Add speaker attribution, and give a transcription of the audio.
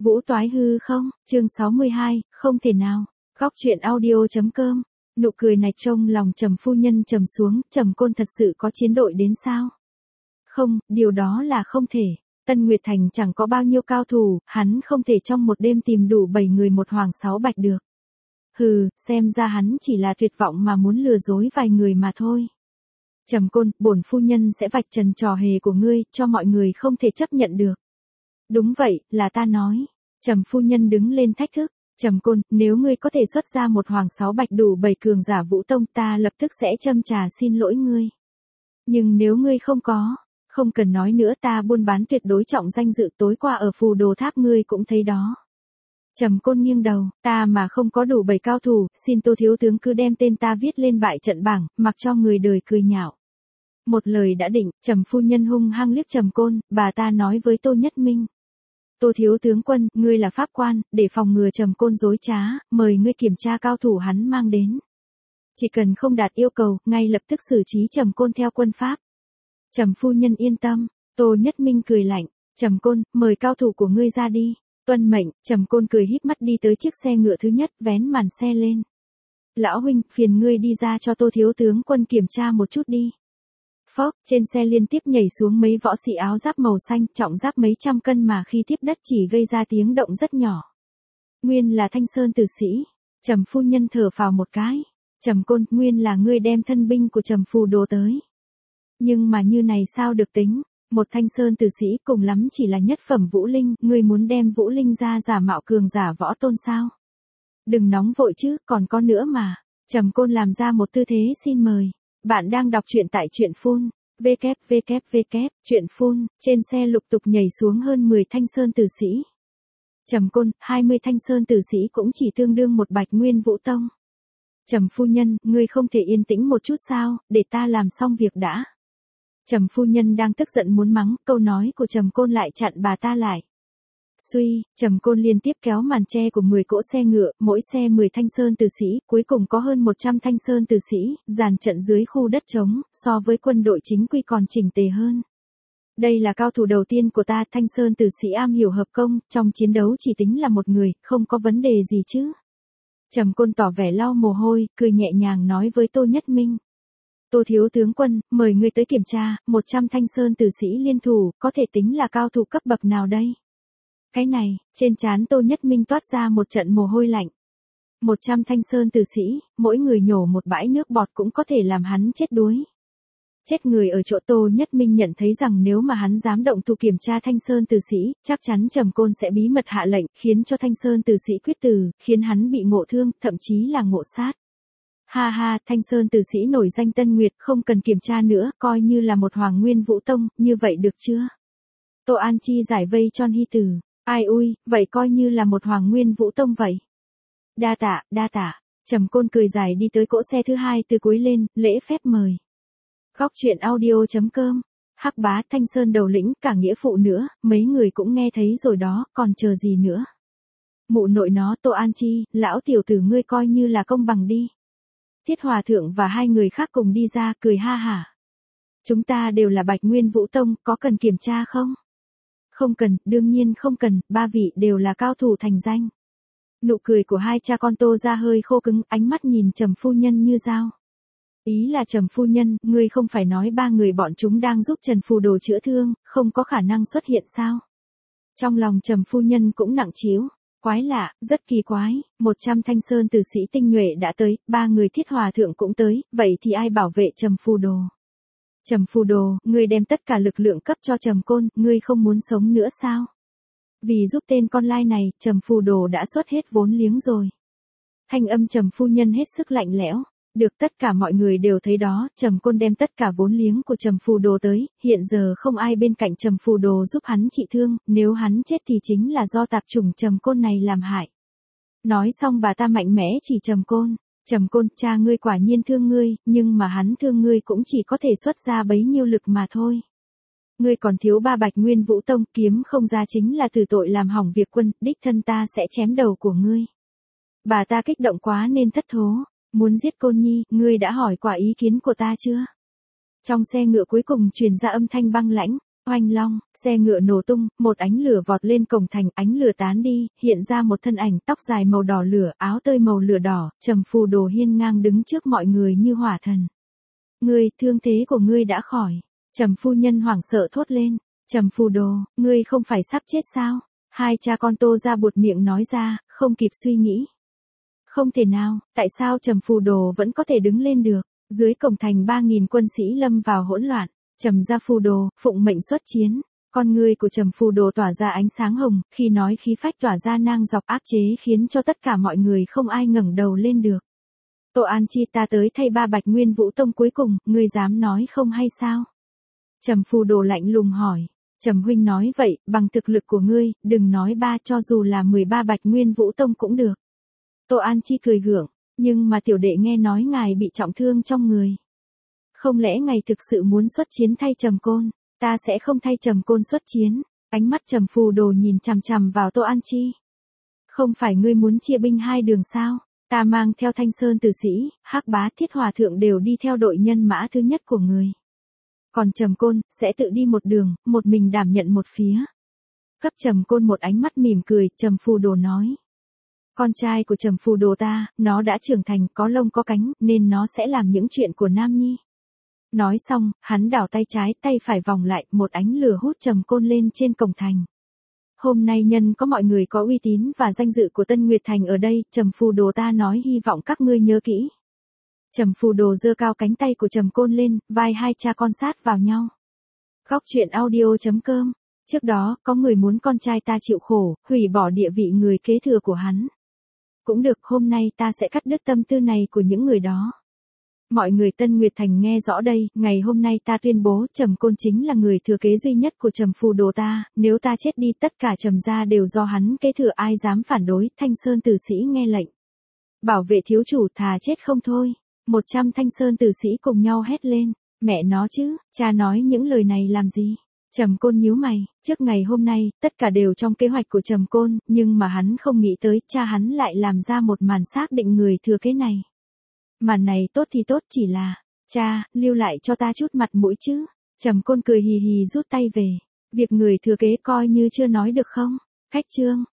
Speaker 1: Vũ toái hư không, chương 62, không thể nào. Góc truyện audio.com. Nụ cười này trông lòng Trầm phu nhân trầm xuống, Trầm Côn thật sự có chiến đội đến sao? Không, điều đó là không thể. Tân Nguyệt Thành chẳng có bao nhiêu cao thủ, hắn không thể trong một đêm tìm đủ 7 người một hoàng 6 bạch được. Hừ, xem ra hắn chỉ là tuyệt vọng mà muốn lừa dối vài người mà thôi. Trầm Côn, bổn phu nhân sẽ vạch trần trò hề của ngươi, cho mọi người không thể chấp nhận được. Đúng vậy, là ta nói. Trầm phu nhân đứng lên thách thức. Trầm Côn, nếu ngươi có thể xuất ra một hoàng 6 bạch đủ 7 cường giả Vũ Tông, ta lập tức sẽ châm trà xin lỗi ngươi. Nhưng nếu ngươi không có, không cần nói nữa, ta buôn bán tuyệt đối trọng danh dự, tối qua ở Phù Đồ Tháp ngươi cũng thấy đó. Trầm Côn nghiêng đầu, ta mà không có đủ 7 cao thủ, xin Tô thiếu tướng cứ đem tên ta viết lên bại trận bảng, mặc cho người đời cười nhạo. Một lời đã định, Trầm phu nhân hung hăng liếc Trầm Côn, bà ta nói với Tô Nhất Minh. Tô thiếu tướng quân, ngươi là pháp quan, để phòng ngừa Trầm Côn dối trá, mời ngươi kiểm tra cao thủ hắn mang đến. Chỉ cần không đạt yêu cầu, ngay lập tức xử trí Trầm Côn theo quân pháp. Trầm phu nhân yên tâm. Tô Nhất Minh cười lạnh, Trầm Côn, mời cao thủ của ngươi ra đi. Tuân mệnh. Trầm Côn cười híp mắt đi tới chiếc xe ngựa thứ nhất, vén màn xe lên. Lão huynh, phiền ngươi đi ra cho Tô thiếu tướng quân kiểm tra một chút đi. Phốc, trên xe liên tiếp nhảy xuống mấy võ sĩ áo giáp màu xanh, trọng giáp mấy trăm cân mà khi tiếp đất chỉ gây ra tiếng động rất nhỏ. Nguyên là Thanh Sơn tử sĩ. Trầm phu nhân thở phào một cái. Trầm Côn, nguyên là ngươi đem thân binh của Trầm Phù Đồ tới. Nhưng mà như này sao được tính, một Thanh Sơn tử sĩ cùng lắm chỉ là nhất phẩm vũ linh, ngươi muốn đem vũ linh ra giả mạo cường giả võ tôn sao? Đừng nóng vội chứ, còn có nữa mà. Trầm Côn làm ra một tư thế xin mời. Bạn đang đọc truyện tại truyện phun, truyện phun, trên xe lục tục nhảy xuống hơn 10 Thanh Sơn tử sĩ. Trầm Côn, 20 Thanh Sơn tử sĩ cũng chỉ tương đương một Bạch Nguyên Vũ Tông. Trầm phu nhân, ngươi không thể yên tĩnh một chút sao, để ta làm xong việc đã. Trầm phu nhân đang tức giận muốn mắng, câu nói của Trầm Côn lại chặn bà ta lại. Suy, Trầm Côn liên tiếp kéo màn che của 10 cỗ xe ngựa, mỗi xe 10 Thanh Sơn tử sĩ, cuối cùng có hơn 100 Thanh Sơn tử sĩ, dàn trận dưới khu đất trống, so với quân đội chính quy còn chỉnh tề hơn. Đây là cao thủ đầu tiên của ta, Thanh Sơn tử sĩ am hiểu hợp công, trong chiến đấu chỉ tính là một người, không có vấn đề gì chứ. Trầm Côn tỏ vẻ lau mồ hôi, cười nhẹ nhàng nói với Tô Nhất Minh. Tô thiếu tướng quân, mời ngươi tới kiểm tra, 100 Thanh Sơn tử sĩ liên thủ, có thể tính là cao thủ cấp bậc nào đây? Cái này, trên trán Tô Nhất Minh toát ra một trận mồ hôi lạnh. 100 Thanh Sơn tử sĩ, mỗi người nhổ một bãi nước bọt cũng có thể làm hắn chết đuối. Chết người ở chỗ Tô Nhất Minh nhận thấy rằng nếu mà hắn dám động thủ kiểm tra Thanh Sơn tử sĩ, chắc chắn Trầm Côn sẽ bí mật hạ lệnh, khiến cho Thanh Sơn tử sĩ quyết tử, khiến hắn bị ngộ thương, thậm chí là ngộ sát. Ha ha, Thanh Sơn tử sĩ nổi danh Tân Nguyệt, không cần kiểm tra nữa, coi như là một Hoàng Nguyên Vũ Tông, như vậy được chưa? Tô An Chi giải vây cho Hy Tử. Ai ui, vậy coi như là một Hoàng Nguyên Vũ Tông vậy. Đa tạ. Trầm Côn cười dài đi tới cỗ xe thứ hai từ cuối lên, lễ phép mời. Góc truyện audio.com. Hắc bá, Thanh Sơn đầu lĩnh, cả nghĩa phụ nữa, mấy người cũng nghe thấy rồi đó, còn chờ gì nữa. Mụ nội nó, Tô An Chi, lão tiểu tử ngươi coi như là công bằng đi. Thiết Hòa Thượng và hai người khác cùng đi ra, cười ha hả. Chúng ta đều là Bạch Nguyên Vũ Tông, có cần kiểm tra không? Không cần, đương nhiên không cần, ba vị đều là cao thủ thành danh. Nụ cười của hai cha con Tô ra hơi khô cứng, ánh mắt nhìn Trầm phu nhân như dao. Ý là Trầm phu nhân, ngươi không phải nói ba người bọn chúng đang giúp Trần Phù Đồ chữa thương, không có khả năng xuất hiện sao? Trong lòng Trầm phu nhân cũng nặng trĩu. Quái lạ, rất kỳ quái, 100 Thanh Sơn tử sĩ tinh nhuệ đã tới, ba người Thiết Hòa Thượng cũng tới, vậy thì ai bảo vệ Trầm Phù Đồ? Trầm Phù Đồ, ngươi đem tất cả lực lượng cấp cho Trầm Côn, ngươi không muốn sống nữa sao? Vì giúp tên con lai này, Trầm Phù Đồ đã xuất hết vốn liếng rồi. Thanh âm Trầm phu nhân hết sức lạnh lẽo. Được, tất cả mọi người đều thấy đó, Trầm Côn đem tất cả vốn liếng của Trầm Phù Đồ tới, hiện giờ không ai bên cạnh Trầm Phù Đồ giúp hắn trị thương, nếu hắn chết thì chính là do tạp chủng Trầm Côn này làm hại. Nói xong bà ta mạnh mẽ chỉ Trầm Côn. Trầm Côn, cha ngươi quả nhiên thương ngươi, nhưng mà hắn thương ngươi cũng chỉ có thể xuất ra bấy nhiêu lực mà thôi. Ngươi còn thiếu ba Bạch Nguyên Vũ Tông, kiếm không ra chính là từ tội làm hỏng việc quân, đích thân ta sẽ chém đầu của ngươi. Bà ta kích động quá nên thất thố. Muốn giết Côn Nhi, ngươi đã hỏi quả ý kiến của ta chưa? Trong xe ngựa cuối cùng truyền ra âm thanh băng lãnh. Oanh long, xe ngựa nổ tung, một ánh lửa vọt lên cổng thành, ánh lửa tán đi, hiện ra một thân ảnh tóc dài màu đỏ lửa, áo tơi màu lửa đỏ, Trầm Phù Đồ hiên ngang đứng trước mọi người như hỏa thần. Ngươi, thương thế của ngươi đã khỏi. Trầm phu nhân hoảng sợ thốt lên. Trầm Phù Đồ, ngươi không phải sắp chết sao? Hai cha con Tô ra buột miệng nói ra, không kịp suy nghĩ. Không thể nào, tại sao Trầm Phù Đồ vẫn có thể đứng lên được? Dưới cổng thành 3.000 quân sĩ lâm vào hỗn loạn. Trầm gia Phù Đồ, phụng mệnh xuất chiến. Con người của Trầm Phù Đồ tỏa ra ánh sáng hồng, khi nói khí phách tỏa ra nang dọc áp chế khiến cho tất cả mọi người không ai ngẩng đầu lên được. Tô An Chi, ta tới thay ba Bạch Nguyên Vũ Tông cuối cùng, ngươi dám nói không hay sao? Trầm Phù Đồ lạnh lùng hỏi. Trầm huynh nói vậy, bằng thực lực của ngươi, đừng nói ba, cho dù là 13 Bạch Nguyên Vũ Tông cũng được. Tô An Chi cười gượng, nhưng mà tiểu đệ nghe nói ngài bị trọng thương trong người. Không lẽ ngài thực sự muốn xuất chiến thay Trầm Côn? Ta sẽ không thay Trầm Côn xuất chiến. Ánh mắt Trầm Phù Đồ nhìn chằm chằm vào Tô An Chi. Không phải ngươi muốn chia binh hai đường sao? Ta mang theo Thanh Sơn tử sĩ, Hắc Bá Thiết Hòa Thượng đều đi theo đội nhân mã thứ nhất của người. Còn Trầm Côn, sẽ tự đi một đường, một mình đảm nhận một phía. Cấp Trầm Côn một ánh mắt mỉm cười, Trầm Phù Đồ nói. Con trai của Trầm Phù Đồ ta, nó đã trưởng thành, có lông có cánh, nên nó sẽ làm những chuyện của Nam Nhi. Nói xong, hắn đảo tay trái, tay phải vòng lại, một ánh lửa hút Trầm Côn lên trên cổng thành. Hôm nay nhân có mọi người có uy tín và danh dự của Tân Nguyệt Thành ở đây, Trầm Phù Đồ ta nói hy vọng các ngươi nhớ kỹ. Trầm Phù Đồ giơ cao cánh tay của Trầm Côn lên, vai hai cha con sát vào nhau. Góc truyện audio.com. Trước đó, có người muốn con trai ta chịu khổ, hủy bỏ địa vị người kế thừa của hắn. Cũng được, hôm nay ta sẽ cắt đứt tâm tư này của những người đó. Mọi người Tân Nguyệt Thành nghe rõ đây, ngày hôm nay ta tuyên bố Trầm Côn chính là người thừa kế duy nhất của Trầm Phù Đồ ta, nếu ta chết đi tất cả Trầm gia đều do hắn kế thừa, ai dám phản đối. Thanh Sơn tử sĩ nghe lệnh. Bảo vệ thiếu chủ, thà chết không thôi. 100 Thanh Sơn tử sĩ cùng nhau hét lên. Mẹ nó chứ, cha nói những lời này làm gì? Trầm Côn nhíu mày, trước ngày hôm nay, tất cả đều trong kế hoạch của Trầm Côn, nhưng mà hắn không nghĩ tới, cha hắn lại làm ra một màn xác định người thừa kế này. Màn này tốt thì tốt, chỉ là, cha, lưu lại cho ta chút mặt mũi chứ. Trầm Côn cười hì hì rút tay về. Việc người thừa kế coi như chưa nói được không? Khách chương.